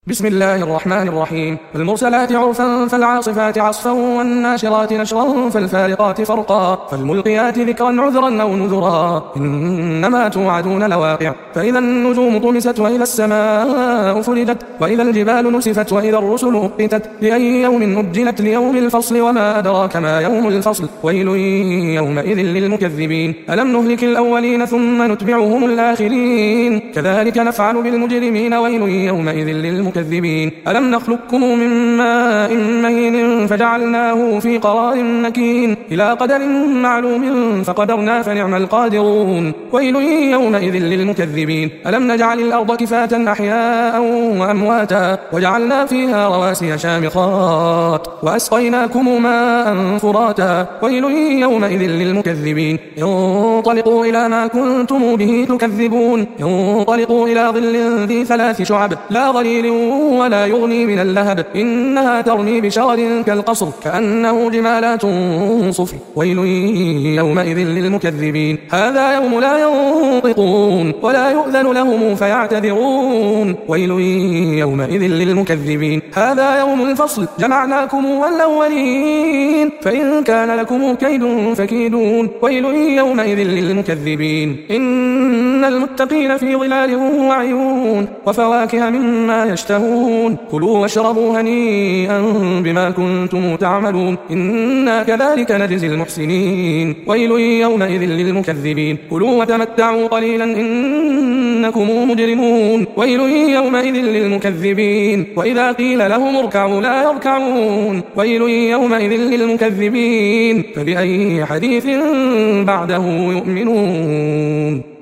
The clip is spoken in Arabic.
بسم الله الرحمن الرحيم. المرسلات عرفا فالعاصفات عصفا والناشرات نشرا فالفارقات فرقا فالملقيات ذكرا عذرا أو نذرا إنما توعدون لواقع. فإذا النجوم طمست وإذا السماء فرجت وإذا الجبال نسفت وإذا الرسل أقتت لأي يوم أجلت ليوم الفصل وما أدراك ما يوم الفصل ويل يومئذ للمكذبين. ألم نهلك الأولين ثم نتبعهم الآخرين كذلك نفعل بالمجرمين ويل يومئذ للمكذبين. ألم نخلقكم من ماء مهين فجعلناه في قرار مكين إلى قدر معلوم فقدرنا فنعم القادرون ويل يومئذ للمكذبين. ألم نجعل الأرض كفاة أحياء وأمواتا وجعلنا فيها رواسي شامخات وأسقيناكم ماء فراتا ويل يومئذ للمكذبين. انطلقوا إلى ما كنتم به تكذبون انطلقوا إلى ظل ذي 3 شعب لا ظليل ولا يغني من اللهب إنها ترمي بشرر كالقصر كأنه جمالات صفر ويل يومئذ للمكذبين. هذا يوم لا ينطقون ولا يؤذن لهم فيعتذرون ويل يومئذ للمكذبين. هذا يوم الفصل جمعناكم والأولين فإن كان لكم كيد فكيدون ويل يومئذ للمكذبين. إن المتقين في ظلال وعيون وفواكه مما يشتهون كلوا واشربوا هنيئا بما كنتم تعملون إنا كذلك نجزي المحسنين ويل يومئذ للمكذبين. كلوا وتمتعوا قليلا إنكم مجرمون ويل يومئذ للمكذبين. وإذا قيل لهم اركعوا لا يركعون ويل يومئذ للمكذبين. فبأي حديث بعده يؤمنون.